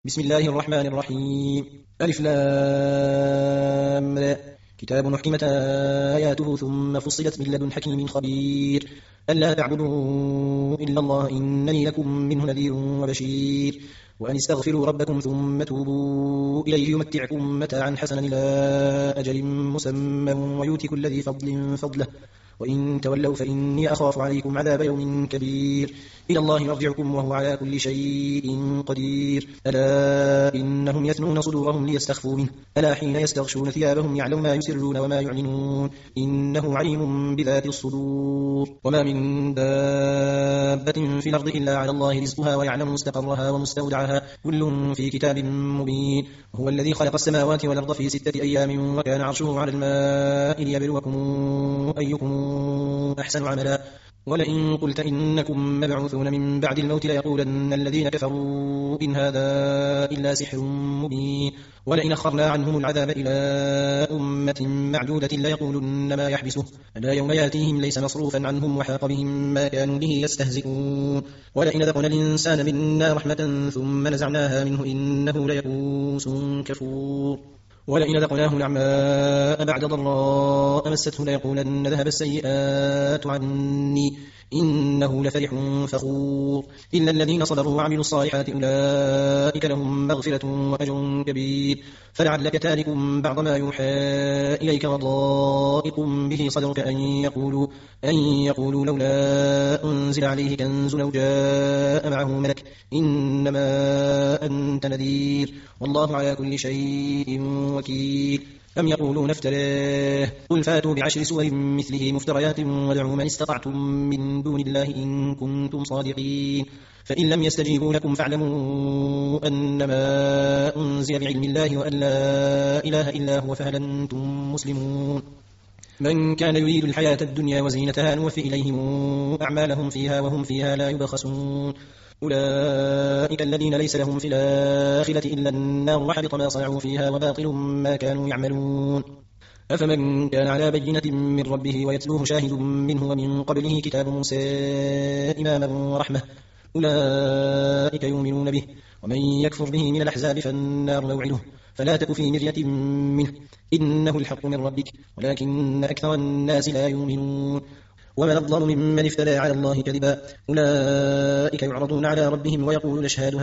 بسم الله الرحمن الرحيم. ألف لام را. كتاب محكمة آياته ثم فصلت من لدن حكيم خبير ألا تعبدوا إلا الله إنني لكم منه نذير وبشير وأن استغفروا ربكم ثم توبوا إليه يمتعكم متاعا حسنا إلى أجل مسمى ويؤتي كل ذي فضل فضله وإن تولوا فإني أخاف عليكم عذاب يوم كبير إلى الله مرجعكم وهو على كل شيء قدير ألا إنهم يثنون صدورهم ليستخفوا منه ألا حين يستغشون ثيابهم يعلم ما يسرون وما يعلنون إنه عليم بذات الصدور وما من دابة في الأرض إلا على الله رزقها ويعلم مستقرها ومستودعها كل في كتاب مبين هو الذي خلق السماوات والأرض في 6 أيام وكان عرشه على الماء ليبلوكم أيكم أحسن عملا ولئن قلت إنكم مبعوثون من بعد الموت ليقولن الذين كفروا إن هذا إلا سحر مبين ولئن أخرنا عنهم العذاب إلى أمة معدودة ليقولن ما يحبسه ألا يوم ياتيهم ليس مصروفا عنهم وحاق بهم ما كانوا به يستهزئون ولئن ذقنا الإنسان منا رحمة ثم نزعناها منه إنه ليئوس كفور ولئن ذقناه نعماء بعد ضراء مسته ليقولن ذهب السيئات عني إنه لفرح فخور إلا الذين صبروا وعملوا الصالحات أولئك لهم مغفرة وأجر كبير فلعلك تارك بعض ما يوحى إليك وضائق به صدرك أن يقولوا لولا أنزل عليه كنز لو جاء معه ملك إنما أنت نذير والله على كل شيء وكيل أم يقولون افتراه قل فاتوا ب10 سور مثله مفتريات وادعوا من استطعتم من دون الله إن كنتم صادقين فإن لم يستجيبوا لكم فاعلموا أنما أنزل بعلم الله وأن لا إله إلا هو فهل أنتم مسلمون من كان يريد الحياة الدنيا وزينتها نوفي إليهم أعمالهم فيها وهم فيها لا يبخسون أولئك الذين ليس لهم في الآخرة إلا النار وحبط ما صنعوا فيها وباطل ما كانوا يعملون أفمن كان على بينة من ربه ويتلوه شاهد منه ومن قبله كتاب موسى إماما ورحمة أولئك يؤمنون به ومن يكفر به من الأحزاب فالنار موعده فلا تك في مرية منه إنه الحق من ربك ولكن أكثر الناس لا يؤمنون ومن أظلم ممن افترى على الله كذبا أولئك يعرضون على ربهم ويقول نشهد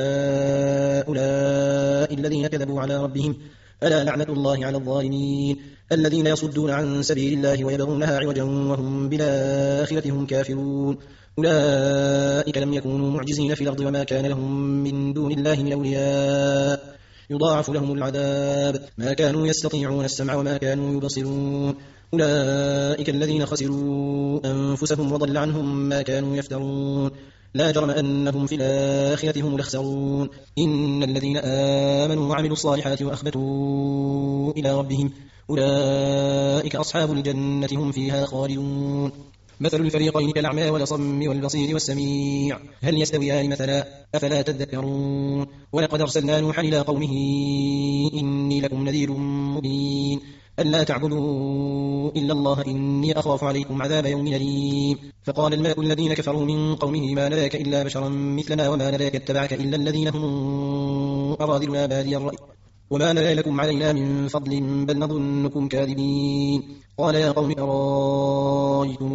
هؤلاء الذين كذبوا على ربهم ألا لعنة الله على الظالمين الذين يصدون عن سبيل الله ويبغونها عوجا وهم بالآخرة هم كافرون أولئك لم يكونوا معجزين في الأرض وما كان لهم من دون الله من أولياء يضاعف لهم العذاب ما كانوا يستطيعون السمع وما كانوا يبصرون أولئك الذين خسروا أنفسهم وضل عنهم ما كانوا يفترون لا جرم أنهم في الآخرة هم الأخسرون إن الذين آمنوا وعملوا الصالحات وأخبتوا إلى ربهم أولئك أصحاب الجنة هم فيها خالدون مثل الفريقين كالأعمى والأصم والبصير والسميع هل يستويان مثلا أفلا تذكرون ولقد أرسلنا نوحا إلى قومه إني لكم نذير مبين ألا تعبدوا إلا الله إني أخاف عليكم عذاب يوم أليم فقال الملأ الذين كفروا من قومه ما نراك إلا بشرا مثلنا وما نراك اتبعك إلا الذين هم أراذلنا بادي الرأي وما نرى لكم علينا من فضل بل نظنكم كاذبين قال يا قوم أرايتم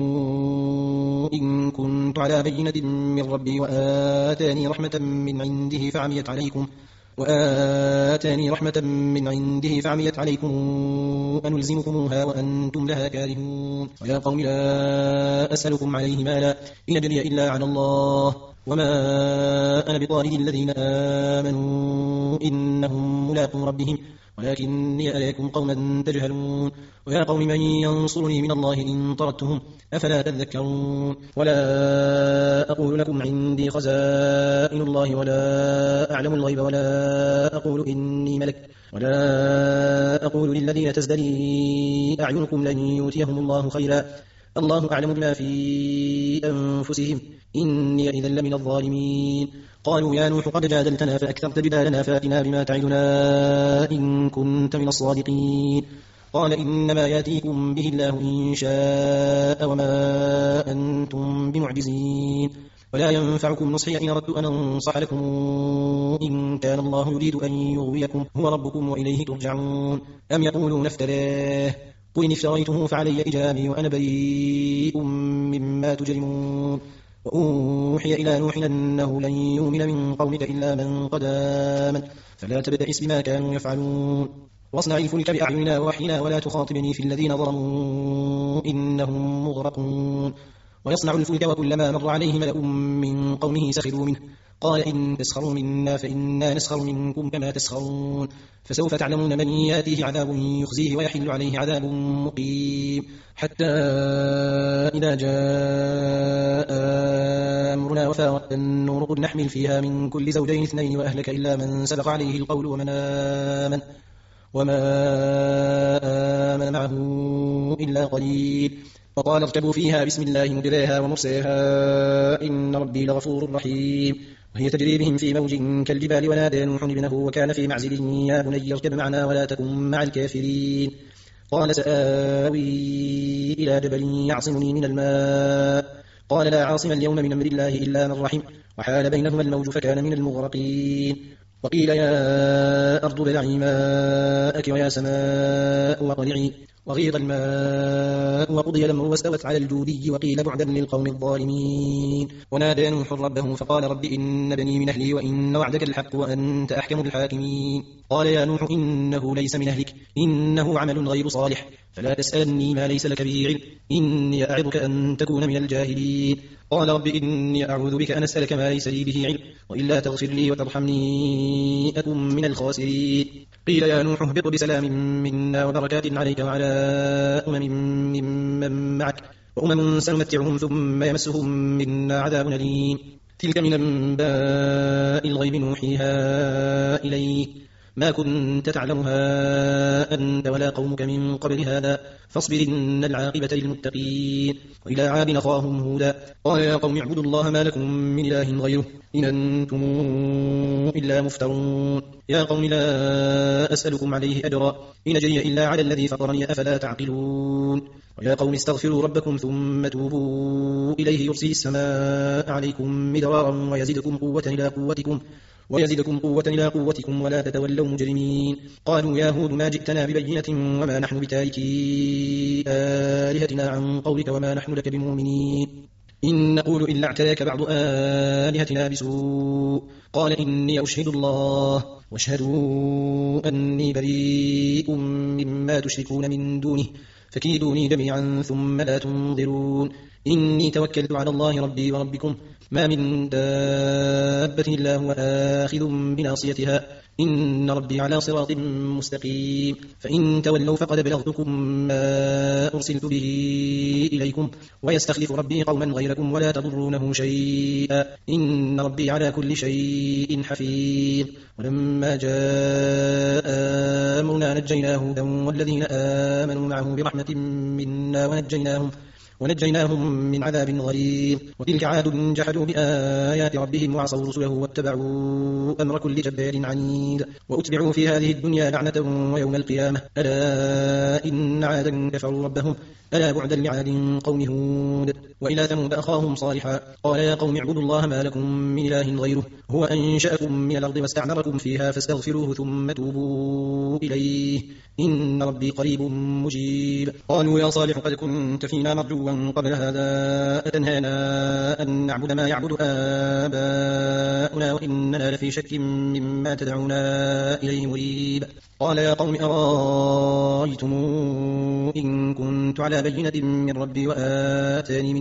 إن كنت على بينة من ربي وآتاني رحمة من عنده فعميت عليكم أنلزمكموها وأنتم لها كارهون ويا قوم لا أسألكم عليه مالا إن أجري إلا على الله وما أنا بطارد الذين آمنوا إنهم ملاقو ربهم ولكني أراكم قوما تجهلون ويا قوم من ينصرني من الله إن طردتهم أفلا تذكرون ولا أقول لكم عندي خزائن الله ولا أعلم الغيب ولا أقول إني ملك ولا أقول للذين تزدري أعينكم لن يؤتيهم الله خيرا الله أعلم بما في أنفسهم إني إذا لمن الظالمين قالوا يا نوح قد جادلتنا فأكثرت جدالنا فأتنا بما تعدنا إن كنت من الصادقين قال إنما ياتيكم به الله إن شاء وما أنتم بمعجزين ولا ينفعكم نصحي إن أردت أن أنصح لكم إن كان الله يريد أن يغويكم هو ربكم وإليه ترجعون. أم يقولون افتراه قل إن افتريته فعلي إجرامي وأنا بريء مما تجرمون. وأوحي إلى نوح أنه لن يؤمن من قومك إلا من قد آمن فلا تبتئس بما كانوا يفعلون. واصنع الفلك بأعيننا ووحينا ولا تخاطبني في الذين ظلموا إنهم مغرقون. ويصنع الفلك وكلما مر عليه ملأ من قومه سخروا منه قال إن تسخروا منا فإنا نسخر منكم كما تسخرون. فسوف تعلمون من يأتيه عذاب يخزيه ويحل عليه عذاب مقيم. حتى إذا جاء أمرنا وفارت النور قل نحمل فيها من كل زوجين اثنين وأهلك إلا من سبق عليه القول وما آمن معه إلا قليل. وقال اركبوا فيها بسم الله مجريها ومرسيها إن ربي لغفور رحيم. وهي تجري بهم في موج كالجبال ونادى نوح ابنه وكان في معزل يا بني اركب معنا ولا تكن مع الكافرين. قال سآوي إلى جبل يعصمني من الماء قال لا عاصم اليوم من أمر الله إلا من رحم وحال بينهما الموج فكان من المغرقين. وقيل يا أرض ابلعي ماءك ويا سماء واقلعي وغيض الماء وقضي الأمر واستوت على الجودي وقيل بعدا للقوم الظالمين. ونادى نوح ربه فقال رب إن بني من أهلي وإن وعدك الحق وأنت أحكم الحاكمين. قال يا نوح إنه ليس من أهلك إنه عمل غير صالح فلا تسألني ما ليس لك به علم إني أعظك أن تكون من الجاهلين. قال رب إني أعوذ بك أن أسألك ما ليس لي به علم وإلا تغفر لي وترحمني أكن من الخاسرين. قيل يا نوح اهبط بسلام منا وبركات عليك وعلى أمم ممن معك وأمم سنمتعهم ثم يمسهم منا عذاب أليم. تلك من أنباء الغيب نوحيها إليك ما كنت تعلمها أنت ولا قومك من قبل هذا فاصبر إن العاقبة للمتقين. وإلى عاد أخاهم هودا قال يا قوم اعبدوا الله ما لكم من إله غيره إن أنتم إلا مفترون. يا قوم لا أسألكم عليه أجرا إن أجري إلا على الذي فطرني أفلا تعقلون. ويا قوم استغفروا ربكم ثم توبوا إليه يرسل السماء عليكم مدرارا ويزدكم قوة إلى قوتكم ولا تتولوا مجرمين. قالوا يا هود ما جئتنا ببينة وما نحن بتاركي آلهتنا عن قولك وما نحن لك بمؤمنين إن نقول إلا اعتراك بعض آلهتنا بسوء. قال إني أشهد الله واشهدوا أني بريء مما تشركون من دونه فكيدوني جميعا ثم لا تنظرون. إني توكلت على الله ربي وربكم ما من دابة إلا هو آخذ بناصيتها إن ربي على صراط مستقيم. فإن تولوا فقد بلغتكم ما أرسلت به إليكم ويستخلف ربي قوما غيركم ولا تضرونه شيئا إن ربي على كل شيء حفيظ. ولما جاء أمرنا نجينا هودا والذين آمنوا معه برحمة منا ونجيناهم من عذاب غليظ. وتلك عاد جحدوا بآيات ربهم وعصوا رسله واتبعوا أمر كل جبار عنيد وأتبعوا في هذه الدنيا لعنة ويوم القيامة ألا إن عادا كفروا ربهم ألا بعدا لعاد قوم هود. وإلى ثمود أخاهم صالحا قال يا قوم اعبدوا الله ما لكم من إله غيره هو أنشأكم من الأرض واستعمركم فيها فاستغفروه ثم توبوا إليه إن ربي قريب مجيب. قالوا يا صالح قد كنت فينا مرجوا قبل هذا أتنهانا أن نعبد ما يعبد آباؤنا وإننا لفي شك مما تدعونا إليه مريب. قال يا قوم أرأيتم إن كنت على بينة من ربي وآتاني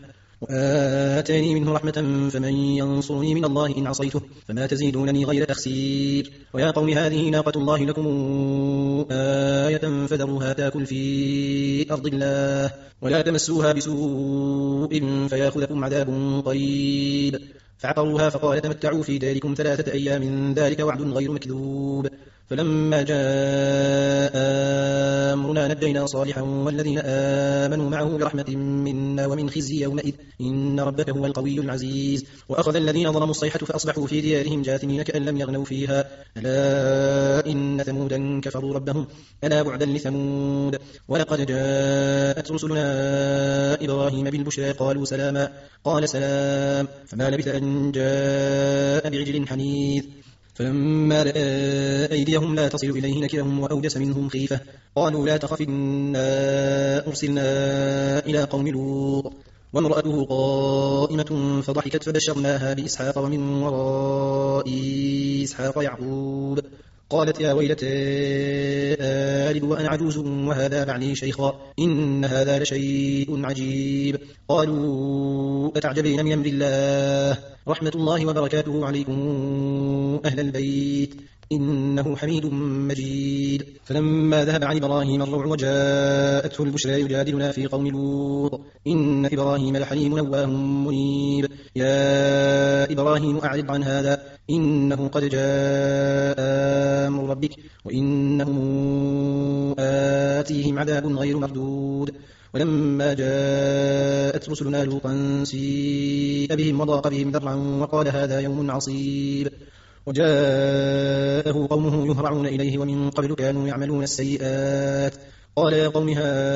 منه رحمة فمن ينصرني من الله إن عصيته فما تزيدونني غير تخسير. ويا قوم هذه ناقة الله لكم آية فذروها تاكل في أرض الله ولا تمسوها بسوء فياخذكم عذاب قريب. فعقروها فقال تمتعوا في داركم 3 أيام ذلك وعد غير مكذوب. فلما جاء أمرنا نجينا صالحا والذين آمنوا معه برحمة منا ومن خزي يومئذ إن ربك هو القوي العزيز. وأخذ الذين ظلموا الصيحة فأصبحوا في ديارهم جاثمين كأن لم يغنوا فيها ألا إن ثمودا كفروا ربهم ألا بعدا لثمود. ولقد جاءت رسلنا إبراهيم بالبشرى قالوا سلاما قال سلام فما لبث أن جاء بعجل حنيذ. فلما رأى أيديهم لا تصل إليه نكرهم وأوجس منهم خيفة قالوا لا تخف إنا أرسلنا إلى قوم لوط وامرأته قائمة فضحكت فبشرناها بإسحاق ومن وراء إسحاق يعقوب قالت يا ويلتى آلد وأنا عجوز وهذا بعلي شيخا إن هذا لشيء عجيب. قالوا أتعجبين من أمر الله رحمة الله وبركاته عليكم أهل البيت إنه حميد مجيد. فلما ذهب عن إبراهيم الروع وجاءته البشرى يجادلنا في قوم لوط إن إبراهيم لحليم أواه منيب. يا إبراهيم أعرض عن هذا إنه قد جاء أمر ربك وإنهم آتيهم عذاب غير مردود. ولما جاءت رسلنا لوطا سيء بهم وضاق بهم ذرعا وقال هذا يوم عصيب. وجاءه قومه يهرعون إليه ومن قبل كانوا يعملون السيئات قال يا قوم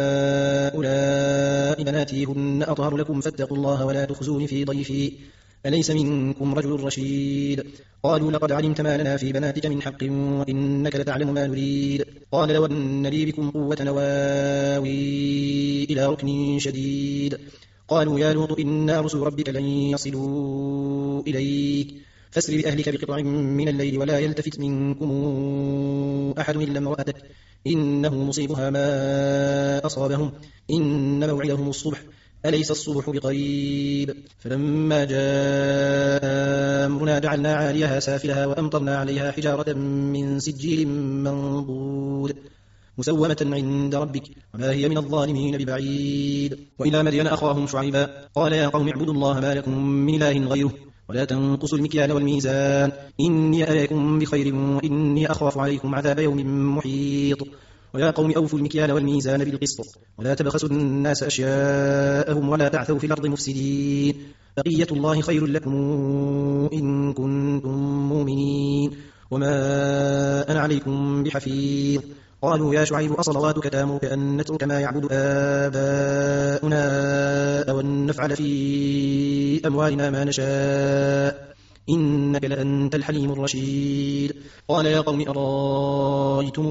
هؤلاء بناتي هن أطهر لكم فاتقوا الله ولا تخزون في ضيفي أليس منكم رجل رشيد. قالوا لقد علمت ما لنا في بناتك من حق وإنك لتعلم ما نريد. قال لو أن لي بكم قوة نواوي إلى ركن شديد. قالوا يا لوط إنا رسل ربك لن يصلوا إليك فاسر بأهلك بقطع من الليل ولا يلتفت منكم أحد إلا امرأتك إنه مصيبها ما أصابهم إن موعدهم الصبح أليس الصبح بقريب. فلما جاء أمرنا جعلنا عاليها سافلها وأمطرنا عليها حجارة من سجيل منضود مسومة عند ربك وما هي من الظالمين ببعيد. وإلى مدين أخاهم شعيبا قال يا قوم اعبدوا الله ما لكم من إله غيره ولا تنقصوا المكيال والميزان إني أراكم بخير وإني أخاف عليكم عذاب يوم محيط. ويا قوم أوفوا المكيال والميزان بالقسط ولا تبخسوا الناس أشياءهم ولا تعثوا في الأرض مفسدين بقية الله خير لكم إن كنتم مؤمنين وما أنا عليكم بحفيظ. قالوا يا شعيب أصلواتك تأمرك أن نترك ما يعبد آباؤنا أو أن نفعل في أموالنا ما نشاء إنك لأنت الحليم الرشيد. قال يا قوم أرأيتم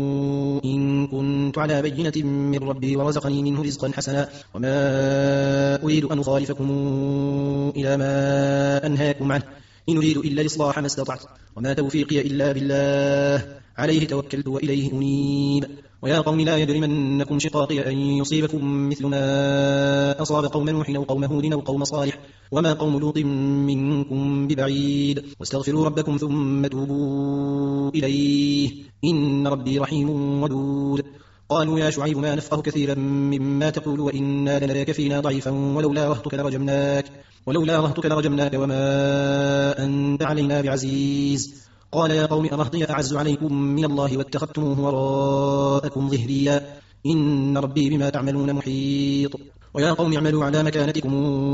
إن كنت على بينة من ربي ورزقني منه رزقا حسنا وما أريد أن أخالفكم إلى ما أنهاكم عنه إن أريد إلا الإصلاح ما استطعت وما توفيقي إلا بالله عليه توكلت وإليه أنيب. ويا قوم لا يجرمنكم شقاقي أن يصيبكم مثل ما أصاب قوم نوح أو قوم هود أو قوم صالح وما قوم لوط منكم ببعيد واستغفروا ربكم ثم توبوا إليه إن ربي رحيم ودود. قالوا يا شعيب ما نفقه كثيرا مما تقول وإنا لنراك فينا ضعيفا ولولا رهتك لرجمناك وما أنت علينا بعزيز. قال يا قوم أرهطي أعز عليكم من الله واتخذتموه وراءكم ظهريا إن ربي بما تعملون محيط. ويا قوم اعملوا على مكانتكم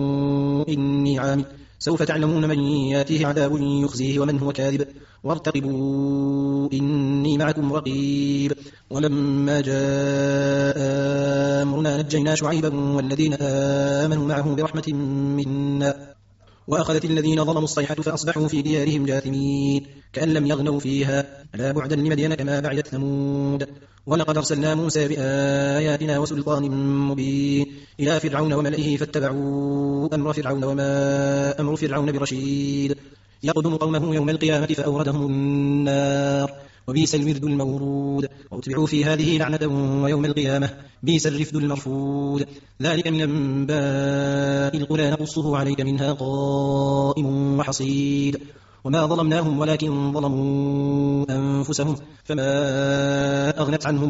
إني عامل سوف تعلمون من ياتيه عذاب يخزيه ومن هو كاذب وارتقبوا إني معكم رقيب. ولما جاء أمرنا نجينا شعيبا والذين آمنوا معه برحمة منا وأخذت الذين ظلموا الصيحة فأصبحوا في ديارهم جاثمين كأن لم يغنوا فيها ألا بعدا لمدين كما بعدت ثمود. ولقد أرسلنا موسى بآياتنا وسلطان مبين إلى فرعون وملئه فاتبعوا أمر فرعون وما أمر فرعون برشيد يقدم قومه يوم القيامة فأوردهم النار وبئس الورد المورود واتبعوا في هذه لعنة ويوم القيامة بئس الرفد المرفود. ذلك من أنباء القرى نقصه عليك منها قائم وحصيد. وما ظلمناهم ولكن ظلموا أنفسهم فما أغنت عنهم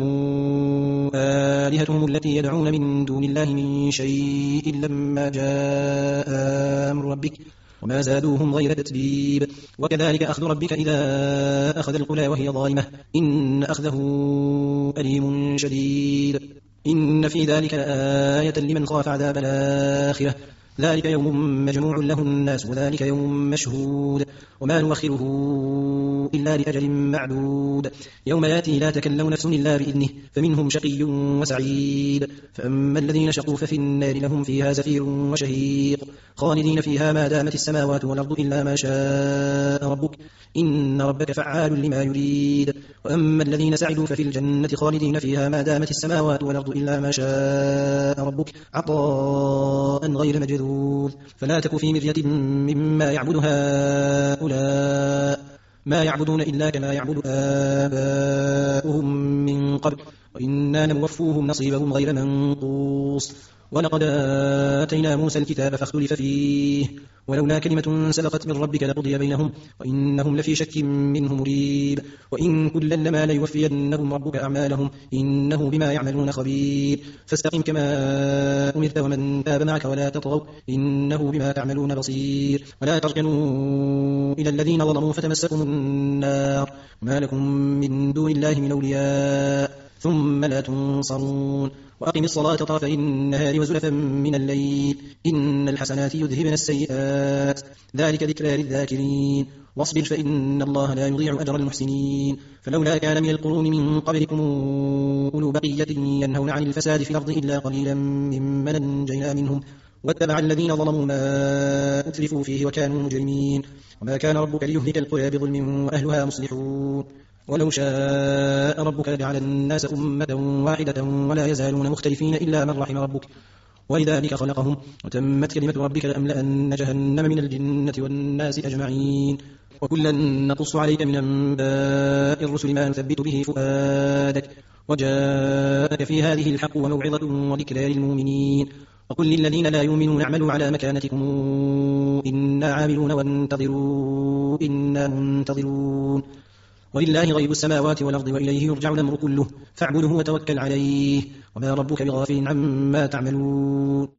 آلهتهم التي يدعون من دون الله من شيء لما جاء أمر ربك وما زادوهم غير تتبيب وكذلك أخذ ربك إذا أخذ القرى وهي ظالمة إن أخذه أليم شديد إن في ذلك آية لمن خاف عذاب الآخرة ذلك يوم مجموع له الناس وذلك يوم مشهود وما نؤخره إلا لأجل معدود يوم يأتي لا تكلم نفس إلا بإذنه فمنهم شقي وسعيد فأما الذين شقوا ففي النار لهم فيها زفير وشهيق خالدين فيها ما دامت السماوات والأرض إلا ما شاء ربك إن ربك فعال لما يريد وأما الذين سعدوا ففي الجنة خالدين فيها ما دامت السماوات والأرض إلا ما شاء ربك عطاء غير مجذوذ فلا تك في مرية مما يعبد هؤلاء ما يعبدون إلا كما يعبد آباؤهم من قبل وإنا لنوفوهم نصيبهم غير منقوص ولقد آتينا موسى الكتاب فاختلف فيه ولولا كلمة سبقت من ربك لقضي بينهم وإنهم لفي شك منه مريب وإن كلا لما ليوفينهم ربك أعمالهم إنه بما يعملون خبير فاستقم كما أمرت ومن تاب معك ولا تطغوا إنه بما تعملون بصير ولا تركنوا إلى الذين ظلموا فتمسكم النار ما لكم من دون الله من أولياء ثم لا تنصرون وأقم الصلاة طرفي النهار وزلفا من الليل إن الحسنات يذهبن السيئات ذلك ذكرى للذاكرين واصبر فإن الله لا يضيع أجر المحسنين فلولا كان من القرون من قبلكم أولو بقية ينهون عن الفساد في الأرض إلا قليلا ممن أنجينا منهم واتبع الذين ظلموا ما أترفوا فيه وكانوا مجرمين وما كان ربك ليهلك القرى بظلم وأهلها مصلحون ولو شاء ربك لجعل الناس أمة واحدة ولا يزالون مختلفين إلا من رحم ربك ولذلك خلقهم وتمت كلمة ربك لأملأن جهنم من الجنة والناس أجمعين وكلا نقص عليك من أنباء الرسل ما نثبت به فؤادك وجاءك في هذه الحق وموعظة وذكرى للمؤمنين وقل للذين لا يؤمنون اعملوا على مكانتكم إنا عاملون وانتظروا إنا منتظرون ولله غيب السماوات والأرض وإليه يرجع الأمر كله فاعبده وتوكل عليه وما ربك بغافل عما تعملون